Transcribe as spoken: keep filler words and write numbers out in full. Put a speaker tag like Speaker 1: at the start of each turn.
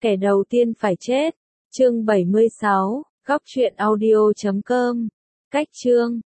Speaker 1: Kẻ đầu tiên phải chết. Chương bảy mươi sáu, góc truyện audio chấm com. Cách chương